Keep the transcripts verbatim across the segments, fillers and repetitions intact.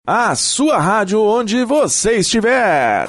A sua rádio onde você estiver.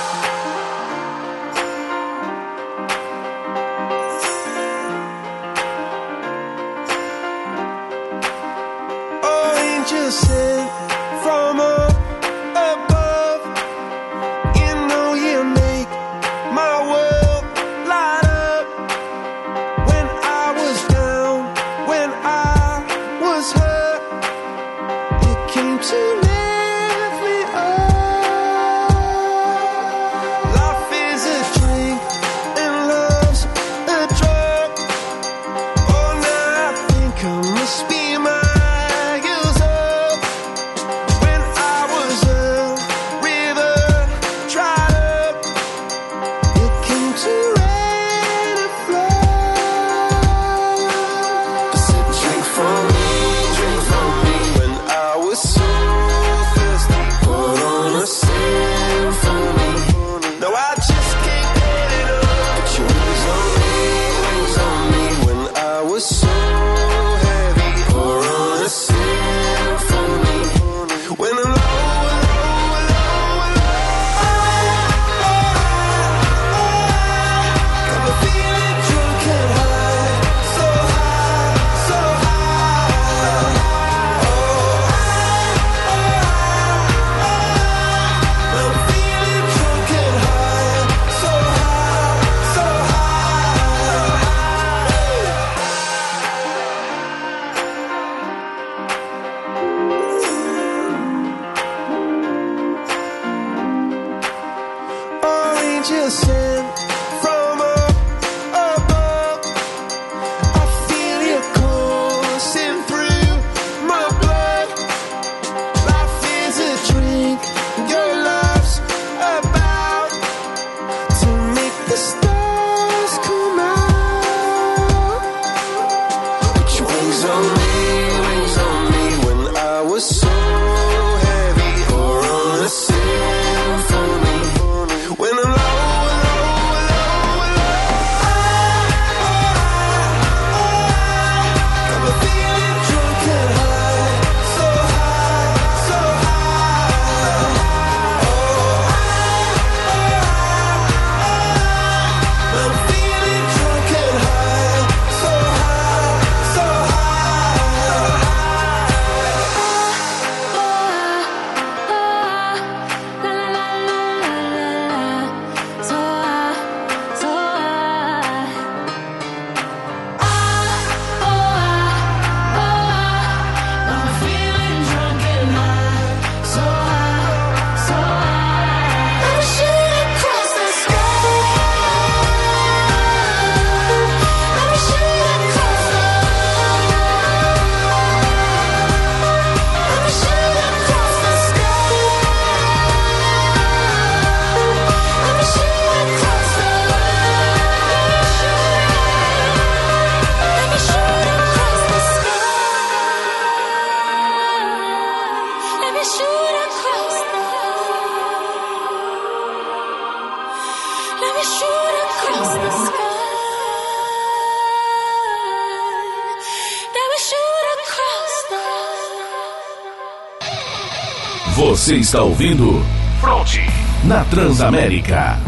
Você está ouvindo Fronte na Transamérica.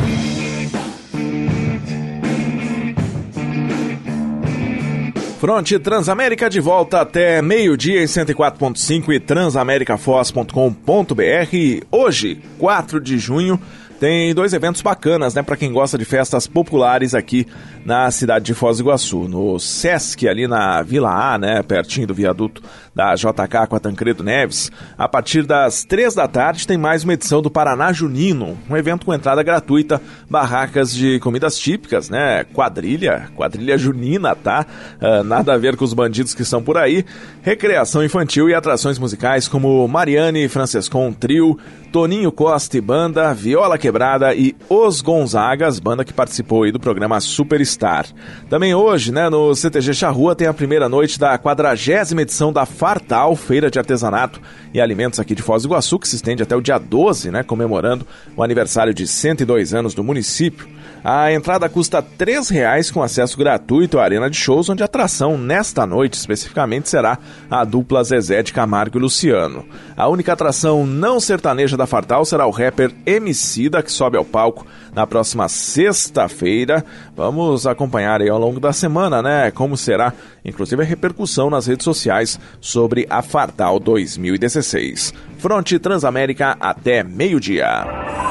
Fronte Transamérica de volta até meio-dia em cento e quatro ponto cinco e transamericafoz ponto com ponto br. Hoje, quatro de junho, tem dois eventos bacanas, né, para quem gosta de festas populares aqui na cidade de Foz do Iguaçu. No Sesc, ali na Vila A, né, pertinho do viaduto da J K com a Tancredo Neves, a partir das três da tarde tem mais uma edição do Paraná Junino, um evento com entrada gratuita, barracas de comidas típicas, né, quadrilha, quadrilha junina, tá? Uh, nada a ver com os bandidos que estão por aí, recreação infantil e atrações musicais como Mariane Francescon Trio, Toninho Costa e Banda, Viola Quebrada e Os Gonzagas, banda que participou aí do programa Superstar. Também hoje, né, no C T G Charrua tem a primeira noite da quadragésima edição da Fartal, feira de artesanato e alimentos aqui de Foz do Iguaçu, que se estende até o dia doze, né, comemorando o aniversário de cento e dois anos do município. A entrada custa três reais com acesso gratuito à arena de shows, onde a atração nesta noite especificamente será a dupla Zezé de Camargo e Luciano. A única atração não sertaneja da Fartal será o rapper Emicida, que sobe ao palco na próxima sexta-feira. Vamos acompanhar aí ao longo da semana, né, como será, inclusive, a repercussão nas redes sociais sobre a Fartal dois mil e dezesseis. Fronte Transamérica até meio-dia.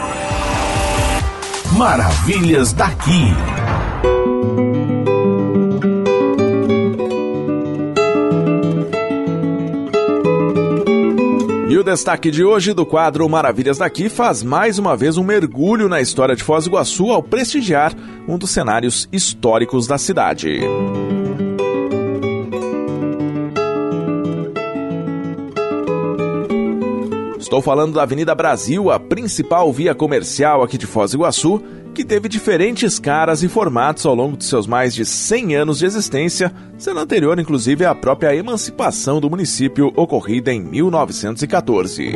Maravilhas daqui. E o destaque de hoje do quadro Maravilhas daqui faz mais uma vez um mergulho na história de Foz do Iguaçu ao prestigiar um dos cenários históricos da cidade. Estou falando da Avenida Brasil, a principal via comercial aqui de Foz do Iguaçu, que teve diferentes caras e formatos ao longo de seus mais de cem anos de existência, sendo anterior, inclusive, à própria emancipação do município, ocorrida em mil novecentos e quatorze.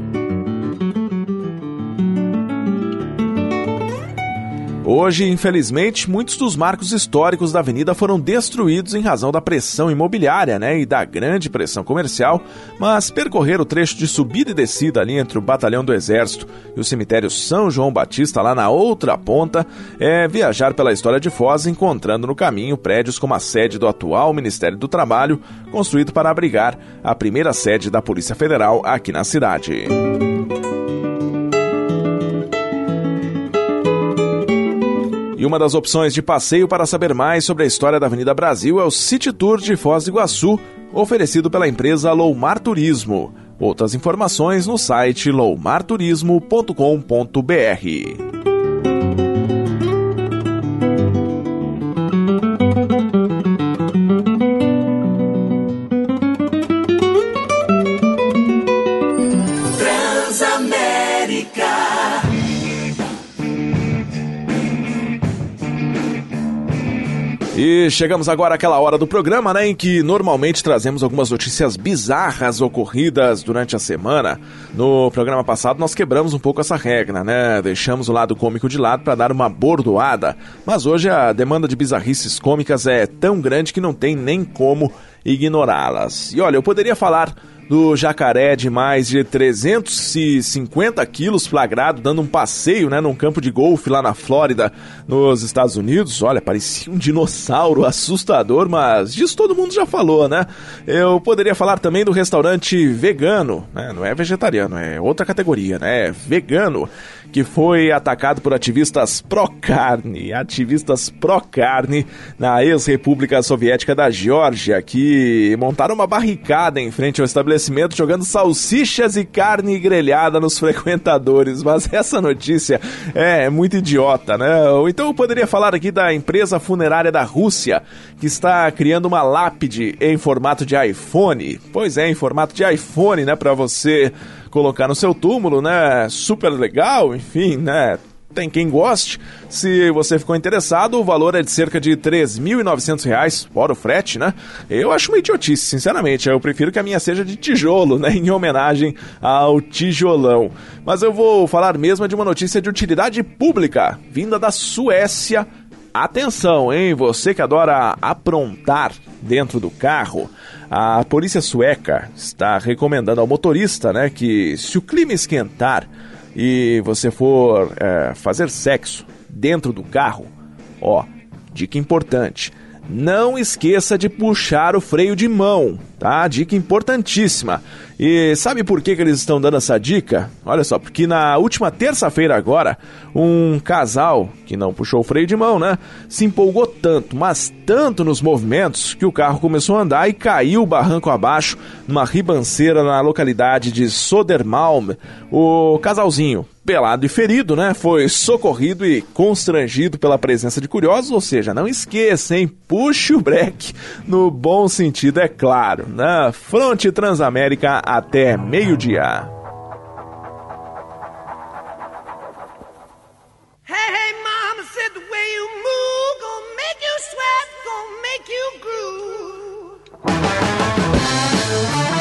Hoje, infelizmente, muitos dos marcos históricos da avenida foram destruídos em razão da pressão imobiliária, né, e da grande pressão comercial, mas percorrer o trecho de subida e descida ali entre o Batalhão do Exército e o cemitério São João Batista, lá na outra ponta, é viajar pela história de Foz, encontrando no caminho prédios como a sede do atual Ministério do Trabalho, construído para abrigar a primeira sede da Polícia Federal aqui na cidade. E uma das opções de passeio para saber mais sobre a história da Avenida Brasil é o City Tour de Foz do Iguaçu, oferecido pela empresa Loumar Turismo. Outras informações no site loumar turismo ponto com ponto b r. E chegamos agora àquela hora do programa, né, em que normalmente trazemos algumas notícias bizarras ocorridas durante a semana. No programa passado nós quebramos um pouco essa regra, né, deixamos o lado cômico de lado para dar uma bordoada. Mas hoje a demanda de bizarrices cômicas é tão grande que não tem nem como ignorá-las. E olha, eu poderia falar do jacaré de mais de trezentos e cinquenta quilos flagrado dando um passeio, né, num campo de golfe lá na Flórida, nos Estados Unidos. Olha, parecia um dinossauro assustador, mas disso todo mundo já falou, né? Eu poderia falar também do restaurante vegano, né? Não é vegetariano, é outra categoria, né? É vegano, que foi atacado por ativistas pró-carne, ativistas pró-carne na ex-república soviética da Geórgia, que montaram uma barricada em frente ao estabelecimento jogando salsichas e carne grelhada nos frequentadores. Mas essa notícia é muito idiota, né? Ou então eu poderia falar aqui da empresa funerária da Rússia, que está criando uma lápide em formato de iPhone. Pois é, em formato de iPhone, né? Para você colocar no seu túmulo, né? Super legal, enfim, né? Tem quem goste. Se você ficou interessado, o valor é de cerca de três mil e novecentos reais, fora o frete, né? Eu acho uma idiotice, sinceramente. Eu prefiro que a minha seja de tijolo, né? Em homenagem ao tijolão. Mas eu vou falar mesmo de uma notícia de utilidade pública, vinda da Suécia. Atenção, hein? Você que adora aprontar dentro do carro. A polícia sueca está recomendando ao motorista, né, que se o clima esquentar e você for é, fazer sexo dentro do carro, ó, dica importante, não esqueça de puxar o freio de mão, tá? Dica importantíssima. E sabe por que que eles estão dando essa dica? Olha só, porque na última terça-feira agora, um casal que não puxou o freio de mão, né, se empolgou tanto, mas tanto nos movimentos, que o carro começou a andar e caiu barranco abaixo numa ribanceira na localidade de Södermalm. O casalzinho, pelado e ferido, né, foi socorrido e constrangido pela presença de curiosos, ou seja, não esqueça, hein, puxe o breque no bom sentido, é claro, né? Fronte Transamérica até meio-dia. Hey, hey, mama said the way you move gonna make you sweat, gonna make you groove.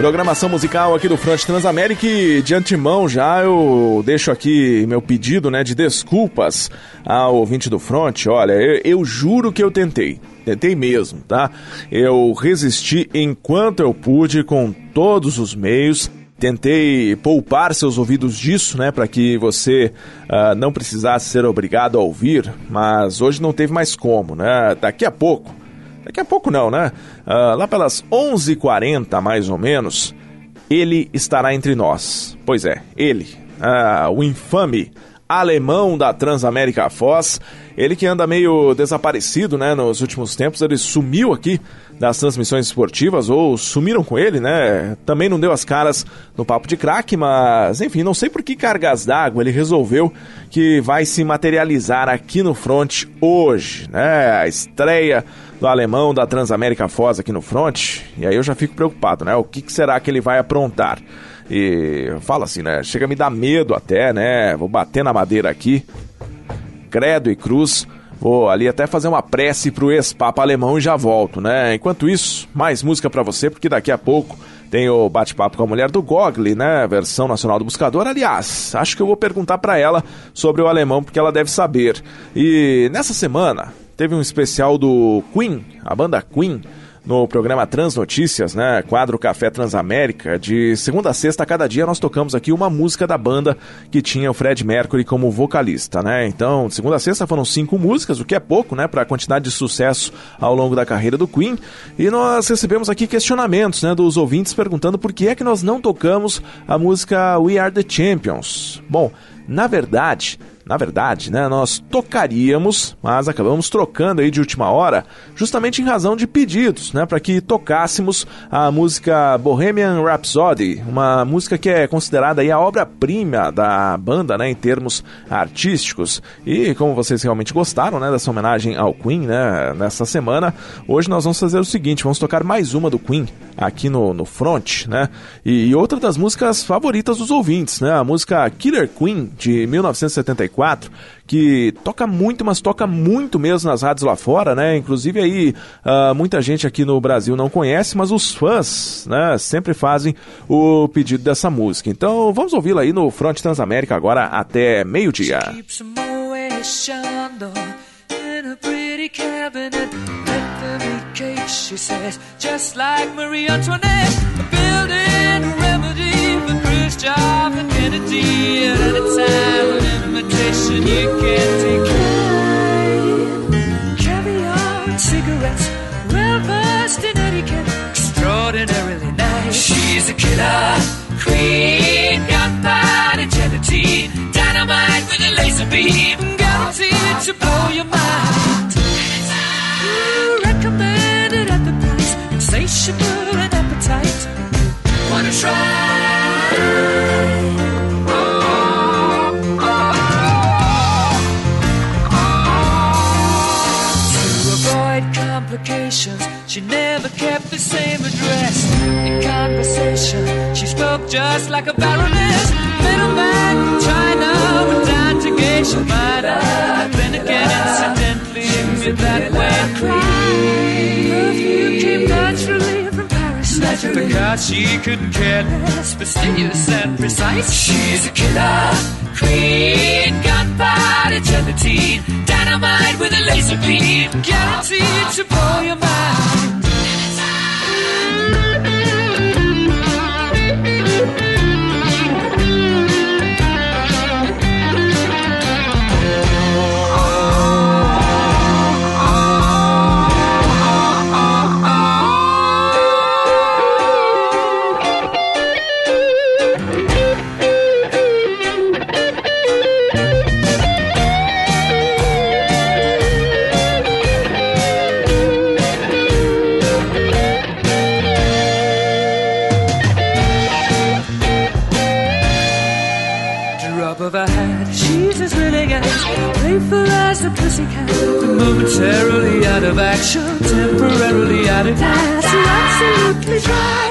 Programação musical aqui do Front Transamérica e de antemão já eu deixo aqui meu pedido, né, de desculpas ao ouvinte do Front. Olha, eu, eu juro que eu tentei, tentei mesmo, tá? Eu resisti enquanto eu pude com todos os meios. Tentei poupar seus ouvidos disso, né, para que você uh, não precisasse ser obrigado a ouvir, mas hoje não teve mais como, né? Daqui a pouco, daqui a pouco não, né? Uh, lá pelas onze e quarenta, mais ou menos, ele estará entre nós. Pois é, ele, uh, o infame alemão da Transamérica Foz, ele que anda meio desaparecido, né, nos últimos tempos. Ele sumiu aqui das transmissões esportivas, ou sumiram com ele, né, também não deu as caras no Papo de Crack, mas enfim, não sei por que cargas d'água ele resolveu que vai se materializar aqui no Front hoje, né, a estreia do alemão da Transamérica Foz aqui no Front, e aí eu já fico preocupado, né, o que, que será que ele vai aprontar? E fala assim, né, chega a me dar medo até, né, vou bater na madeira aqui, credo e cruz, vou ali até fazer uma prece pro ex-papa alemão e já volto, né? Enquanto isso, mais música pra você, porque daqui a pouco tem o bate-papo com a mulher do Gogli, né? Versão nacional do Buscador. Aliás, acho que eu vou perguntar pra ela sobre o alemão, porque ela deve saber. E nessa semana teve um especial do Queen, a banda Queen, no programa Transnotícias, né, quadro Café Transamérica. De segunda a sexta, a cada dia, nós tocamos aqui uma música da banda que tinha o Fred Mercury como vocalista, né? Então, de segunda a sexta foram cinco músicas, o que é pouco, né, para a quantidade de sucesso ao longo da carreira do Queen. E nós recebemos aqui questionamentos, né, dos ouvintes perguntando por que é que nós não tocamos a música We Are The Champions. Bom, na verdade... Na verdade, né, nós tocaríamos, mas acabamos trocando aí de última hora, justamente em razão de pedidos, né, para que tocássemos a música Bohemian Rhapsody, uma música que é considerada aí a obra-prima da banda, né, em termos artísticos. E como vocês realmente gostaram, né, dessa homenagem ao Queen, né, nessa semana, hoje nós vamos fazer o seguinte, vamos tocar mais uma do Queen aqui no, no Front, né, e, e outra das músicas favoritas dos ouvintes, né, a música Killer Queen, de mil novecentos e setenta e quatro, que toca muito, mas toca muito mesmo nas rádios lá fora, né? Inclusive aí uh, muita gente aqui no Brasil não conhece, mas os fãs, né, sempre fazem o pedido dessa música. Então vamos ouvi-la aí no Front Transamérica agora até meio-dia. She says, just like Marie Antoinette, building a remedy for Khrushchev and Kennedy. At any time, an invitation you can take. Caviar and cigarettes, well versed in etiquette, extraordinarily nice. She's a killer queen, gunpowder gelatine, dynamite with a laser beam, guaranteed to blow your mind. Recommended at the price, insatiable and appetite. Wanna try? Oh, oh, oh. To avoid complications, she never kept the same address. In conversation, she spoke just like a baroness. Middleman from China went down to Geisha Minor. Then again, incidentally, with that way perfume came naturally from Paris. Naturally. Because she couldn't care less, fastidious and precise. She's a killer queen, gunpowder gelatine, dynamite with a laser beam, guaranteed to blow your mind. Playful as the pussycat, momentarily out of action, temporarily out of gas, absolutely dry.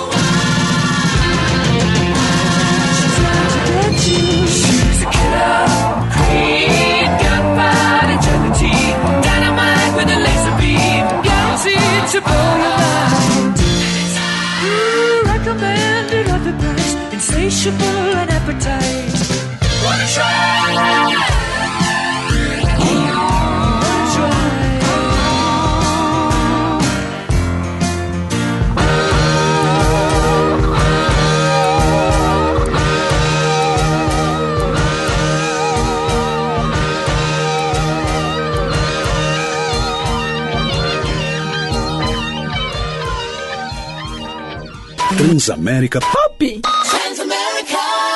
She's out to get you. She's a killer queen, gunpowder gelatine, dynamite with a laser beam, guaranteed to blow your mind. Ooh, recommend insatiable an appetite. Wanna try? Transamérica Pop. Transamerica.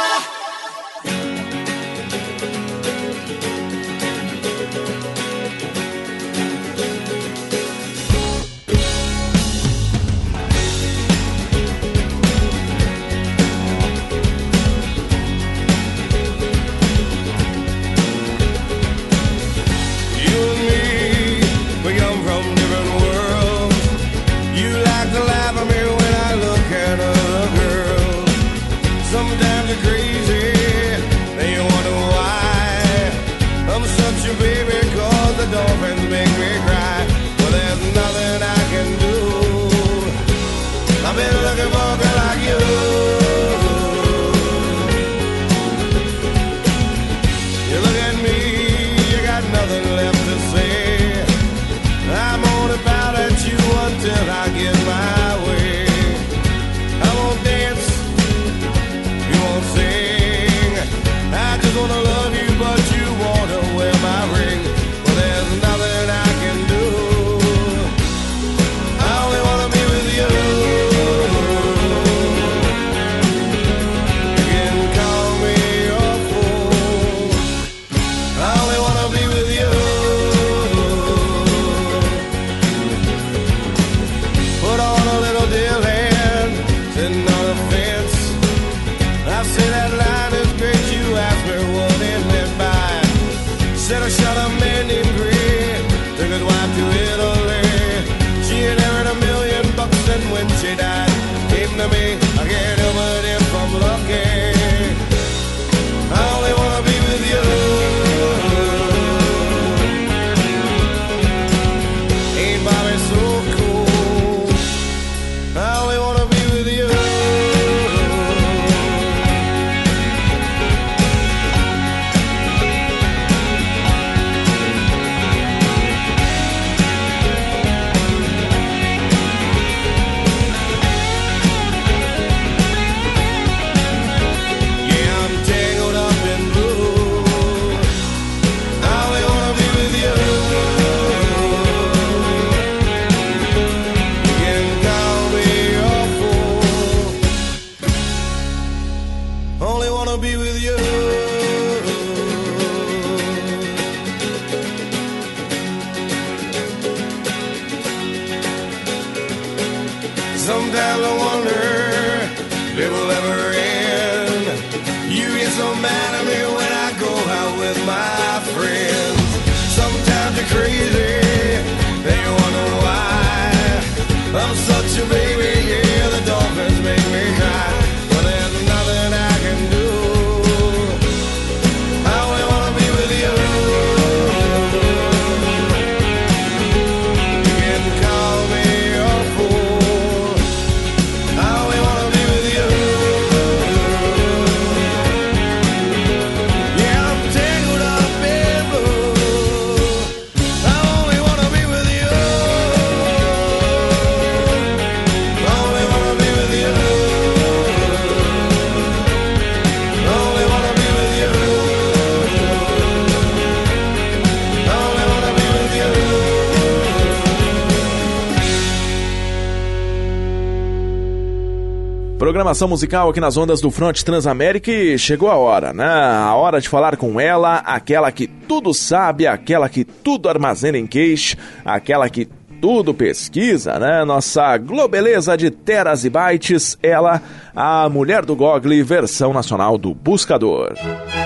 Programação musical aqui nas ondas do Front Transamérica e chegou a hora, né? A hora de falar com ela, aquela que tudo sabe, aquela que tudo armazena em queixo, aquela que tudo pesquisa, né? Nossa globeleza de teras e bytes, ela, a mulher do Google, versão nacional do Buscador.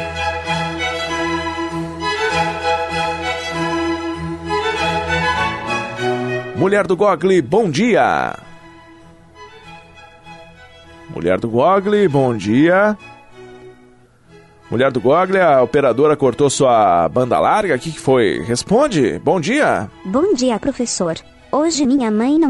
Mulher do Google, bom dia! Mulher do Google, bom dia. Mulher do Google, a operadora cortou sua banda larga? O que, que foi? Responde, bom dia. Bom dia, professor. Hoje minha mãe não está.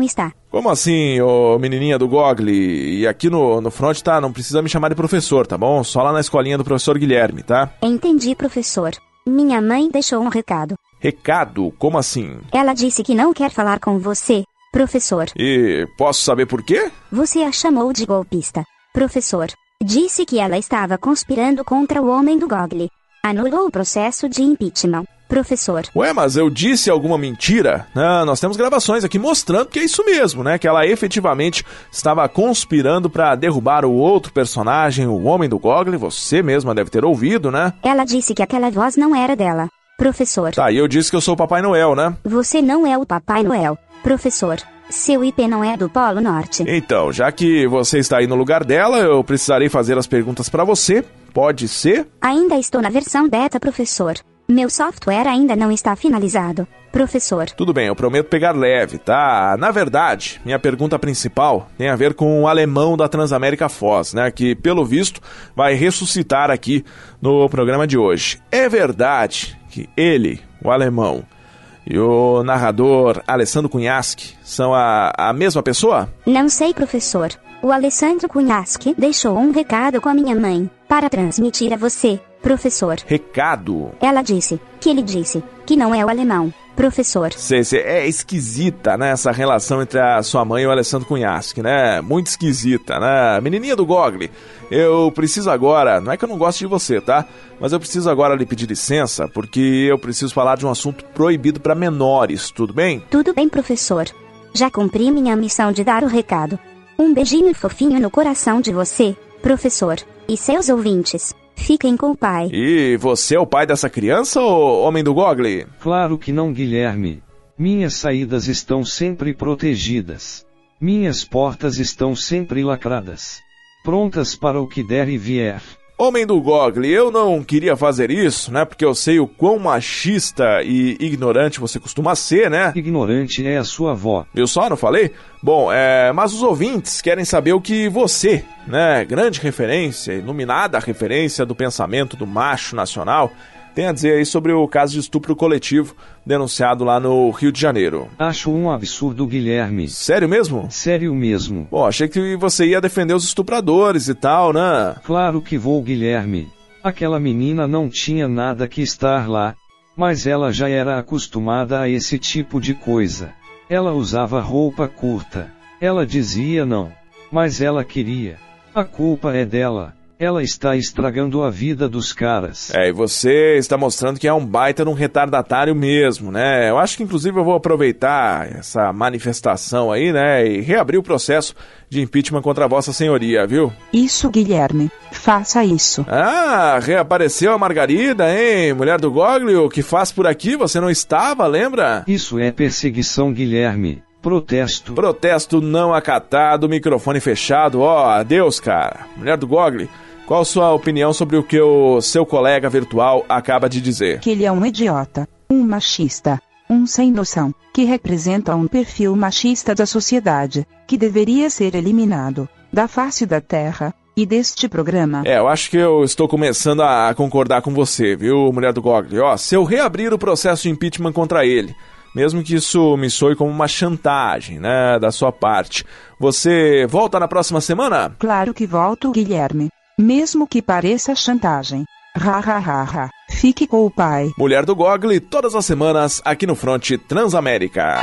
Como assim, ô menininha do Gogli? E aqui no, no front, tá? Não precisa me chamar de professor, tá bom? Só lá na escolinha do professor Guilherme, tá? Entendi, professor. Minha mãe deixou um recado. Recado? Como assim? Ela disse que não quer falar com você, professor. E posso saber por quê? Você a chamou de golpista, professor. Disse que ela estava conspirando contra o homem do Gogli. Anulou o processo de impeachment, professor. Ué, mas eu disse alguma mentira? Ah, nós temos gravações aqui mostrando que é isso mesmo, né? Que ela efetivamente estava conspirando para derrubar o outro personagem, o homem do Gogli. Você mesma deve ter ouvido, né? Ela disse que aquela voz não era dela, professor. Tá, e eu disse que eu sou o Papai Noel, né? Você não é o Papai Noel, professor. Seu I P não é do Polo Norte. Então, já que você está aí no lugar dela, eu precisarei fazer as perguntas para você. Pode ser? Ainda estou na versão beta, professor. Meu software ainda não está finalizado, professor. Tudo bem, eu prometo pegar leve, tá? Na verdade, minha pergunta principal tem a ver com o alemão da Transamérica Foz, né? Que, pelo visto, vai ressuscitar aqui no programa de hoje. É verdade que ele, o alemão, e o narrador Alessandro Cunhaschi são a, a mesma pessoa? Não sei, professor. O Alessandro Cunhaschi deixou um recado com a minha mãe para transmitir a você, professor. Recado? Ela disse que ele disse que não é o alemão, professor. Sei, sei, é esquisita, né, essa relação entre a sua mãe e o Alessandro Cunhaschi, né? Muito esquisita, né? Menininha do Gogli, eu preciso agora, não é que eu não gosto de você, tá? Mas eu preciso agora lhe pedir licença, porque eu preciso falar de um assunto proibido para menores, tudo bem? Tudo bem, professor. Já cumpri minha missão de dar o recado. Um beijinho fofinho no coração de você, professor, e seus ouvintes. Fiquem com o pai. E você é o pai dessa criança, ou homem do Gogli? Claro que não, Guilherme. Minhas saídas estão sempre protegidas. Minhas portas estão sempre lacradas. Prontas para o que der e vier. Homem do Gogli, eu não queria fazer isso, né? Porque eu sei o quão machista e ignorante você costuma ser, né? Ignorante é a sua avó. Eu só não falei? Bom, é... mas os ouvintes querem saber o que você, né? Grande referência, iluminada referência do pensamento do macho nacional, tem a dizer aí sobre o caso de estupro coletivo denunciado lá no Rio de Janeiro. Acho um absurdo, Guilherme. Sério mesmo? Sério mesmo. Bom, achei que você ia defender os estupradores e tal, né? Claro que vou, Guilherme. Aquela menina não tinha nada que estar lá, mas ela já era acostumada a esse tipo de coisa. Ela usava roupa curta. Ela dizia não, mas ela queria. A culpa é dela. Ela está estragando a vida dos caras. É, e você está mostrando que é um baita de um retardatário mesmo, né? Eu acho que inclusive eu vou aproveitar essa manifestação aí, né? E reabrir o processo de impeachment contra a vossa senhoria, viu? Isso, Guilherme. Faça isso. Ah, reapareceu a Margarida, hein? Mulher do Gogli, o que faz por aqui? Você não estava, lembra? Isso é perseguição, Guilherme. Protesto. Protesto não acatado, microfone fechado. Ó, oh, adeus, cara. Mulher do Gogli, qual sua opinião sobre o que o seu colega virtual acaba de dizer? Que ele é um idiota, um machista, um sem noção, que representa um perfil machista da sociedade, que deveria ser eliminado da face da terra e deste programa. É, eu acho que eu estou começando a concordar com você, viu, Mulher do Gogli? Ó, se eu reabrir o processo de impeachment contra ele, mesmo que isso me soe como uma chantagem, né, da sua parte, você volta na próxima semana? Claro que volto, Guilherme. Mesmo que pareça chantagem. Ha, ha, ha, ha. Fique com o pai. Mulher do Gogli, todas as semanas, aqui no Front Transamérica.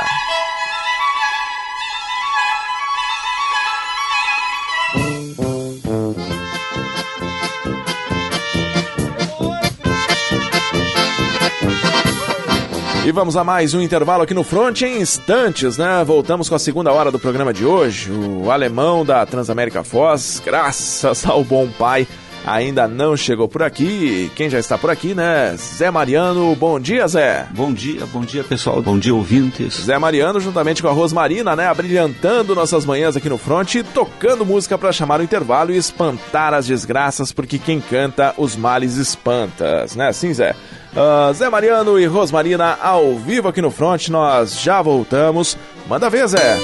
E vamos a mais um intervalo aqui no Front em instantes, né? Voltamos com a segunda hora do programa de hoje. O alemão da Transamérica Foz, graças ao bom pai, ainda não chegou por aqui. Quem já está por aqui, né? Zé Mariano. Bom dia, Zé. Bom dia, bom dia, pessoal. Bom dia, ouvintes. Zé Mariano, juntamente com a Rosmarina, né? Abrilhantando nossas manhãs aqui no Front, tocando música para chamar o intervalo e espantar as desgraças, porque quem canta, os males espantas, né? Sim, Zé. Uh, Zé Mariano e Rosmarina ao vivo aqui no Front, nós já voltamos. Manda ver, Zé.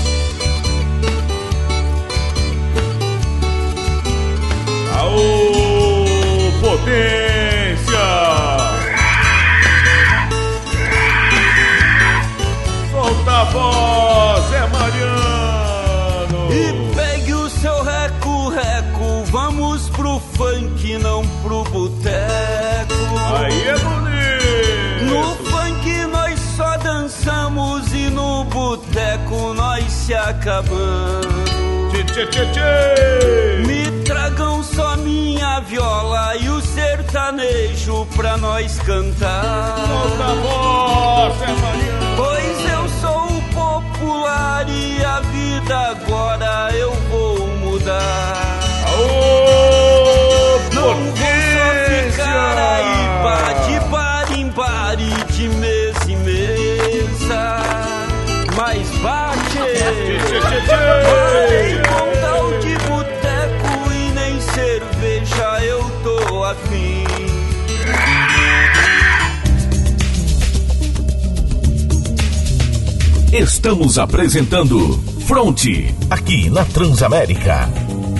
Aô, potência! Solta a voz, Zé Mariano! funk, não pro boteco. Aí é bonito. No funk nós só dançamos e no boteco nós se acabamos. Tchê, tchê, tchê, tchê. Me tragam só minha viola e o sertanejo pra nós cantar. Solta voz, é Mariana. Pois eu sou o popular e a vida agora eu vou mudar. Aô, não vou só ficar aí bate, bar em bar e de mesa em mesa. Mas bate, bate com tal de boteco e nem cerveja eu tô afim. Estamos apresentando Fronte, aqui na Transamérica.